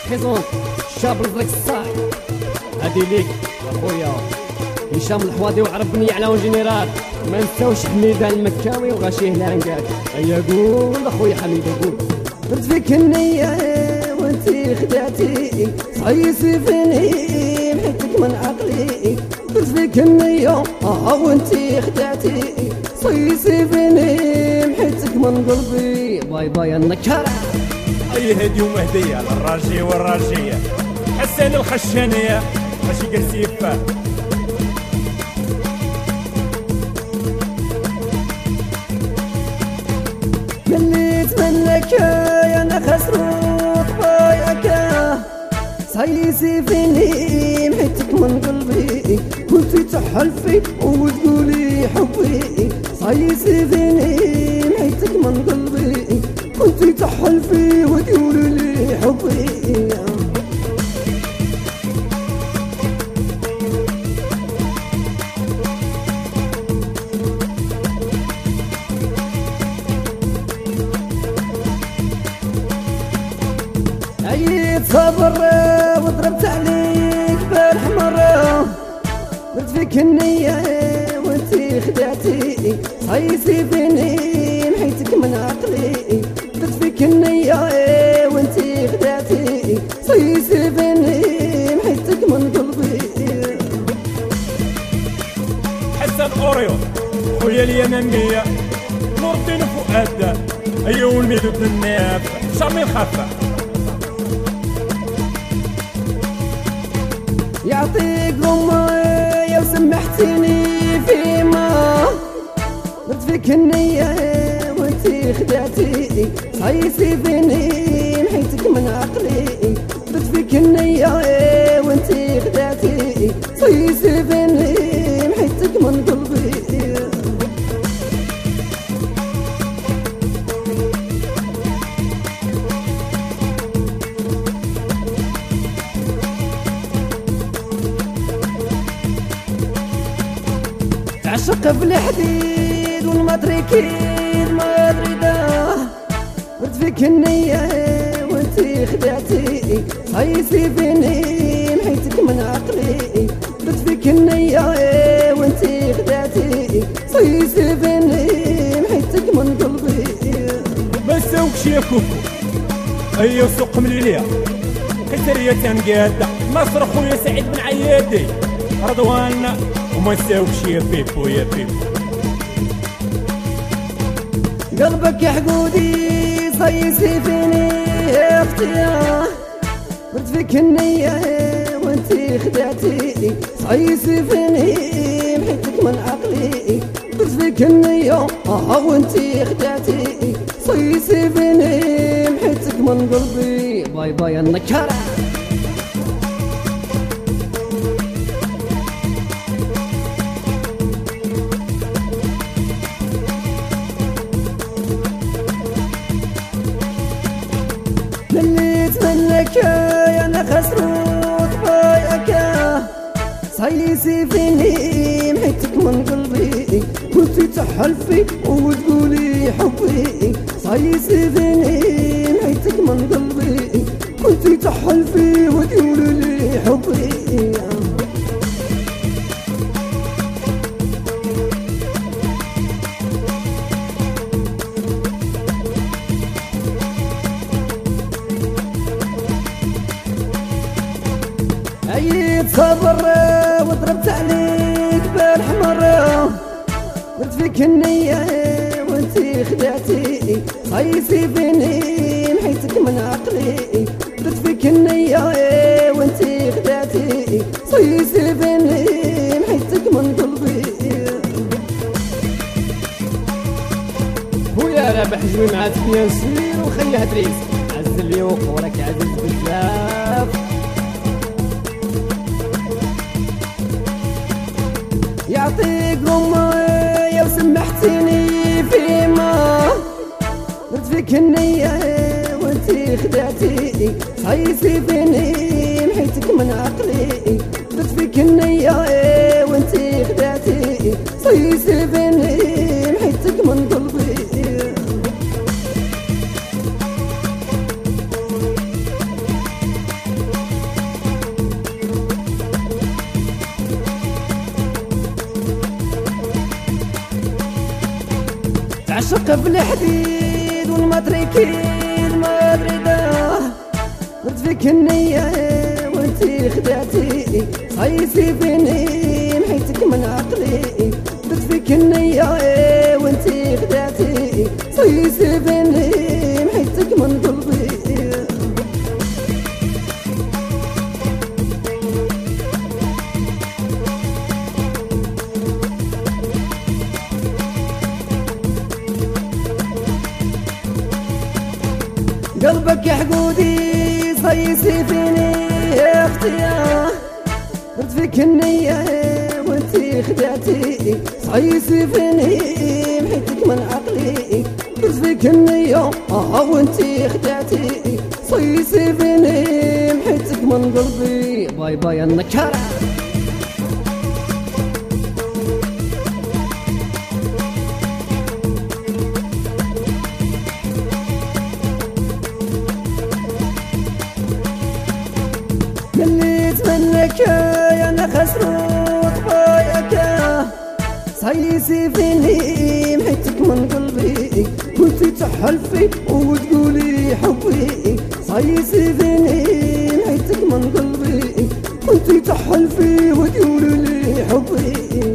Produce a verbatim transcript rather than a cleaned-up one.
بريزونت الشاب الزرق الصاي هادي ليك اخويا هشام الحواضي وعربني على اون جينيرال. ما نساوش حميده المكاوي وغاشيه لانكاك. ايا قول اخويا حميده قول. درت فيك النية وانتي خدعتي صيصي فيني محيتك من عقلي. درت فيك النية اه وانتي خدعتي صيصي فيني محيتك من قلبي. باي باي النكرة. اي هدي ومهدية للراجي والراجية حسين الخشانية ماشي قرسيفة. اللي تمنك يا انا خسروك بايعك صيصي فيني محيتك من قلبي. كنتي تحلفي وتقولي حبي صيصي فيني محيتك من قلبي. كنتي تحلفي وتقولي لي حبي. عييت صبر وضربت عليك بالحمر. درت فيك النية وانتي خدعتي صيصي فيني محيتك من عقلي. درت فيك النية وانتي خدعتي صيصي فيني محيتك من قلبي. حسن اوريو خويا اليمنية نور الدين فؤاد ايوا والميدو الناف شامي الخفة. يعطيك غماية وسمحتيني فيما. درت فيك النية وانتي خدعتي صيصي فيني محيتك من عقلي. درت فيك النية وانتي خدعتي صيصي فيني محيتك من قلبي. عشق بالحديد والمدركين ما ادري. درت فيك النية وانتي خدعتي صيصي فيني محيتك من عقلي. درت فيك النية وانتي خدعتي صيصي فيني محيتك من قلبي. ما نساوكش يا كوكو ايوا سوق مليلية كسرية تنقادة نصر خويا سعيد بن عيادي رضوان. وما نساوكش يا بيبو يا بيبو. قلبك يا حقودي صيصي فيني يا اختي. درت فيك النية وانتي خدعتي صيصي فيني محيتك من عقلي. درت فيك النية اه وانتي خدعتي صيصي فيني محيتك من قلبي. باي باي النكرة. اللي تمنك يا انا خسروك بايعك صيصي فيني محيتك من قلبي. كنتي تحلفي وتقولي حبي صيصي فيني محيتك من قلبي. كنتي تحلفي وتقولي لي حبي. عييت صبر وضربت عليك بالحمر. درت فيك النية وانتي خدعتي صيصي فيني محيتك من عقلي. درت فيك النية وانتي خدعتي صيصي فيني محيتك من قلبي. خويا رابح جوي مع بيان سير وخليها دريس عز اليوق وراك عزيز بزاف. يعطيك غماية وسمحتيني فيما. درت فيك النية وانتي خدعتي صيصي فيني محيتك من عقلي. درت فيك النية وانتي خدعتي صيصي فيني محيتك من قلبي. نعشق في الحديد والماتريكيد ما ادري ده درت فيك النية وانتي خدعتي صيصي فيني محيتك من عقلي درت فيك النية وانتي خدعتي صيصي فيني محيتك من قلبي قلبك يا حقودي صيصي فيني يا اختي درت فيك النية وانتي خدعتي صيصي فيني محيتك من عقلي درت فيك النية اه وانتي خدعتي صيصي فيني محيتك من قلبي. باي باي النكارة. مليت منك يا انا خسروت بايك صيصي فيني محيتك من قلبي كنتي تحلفي وتقولي حبي صيصي فيني محيتك من قلبي كنتي تحلفي وتقولي لي حبي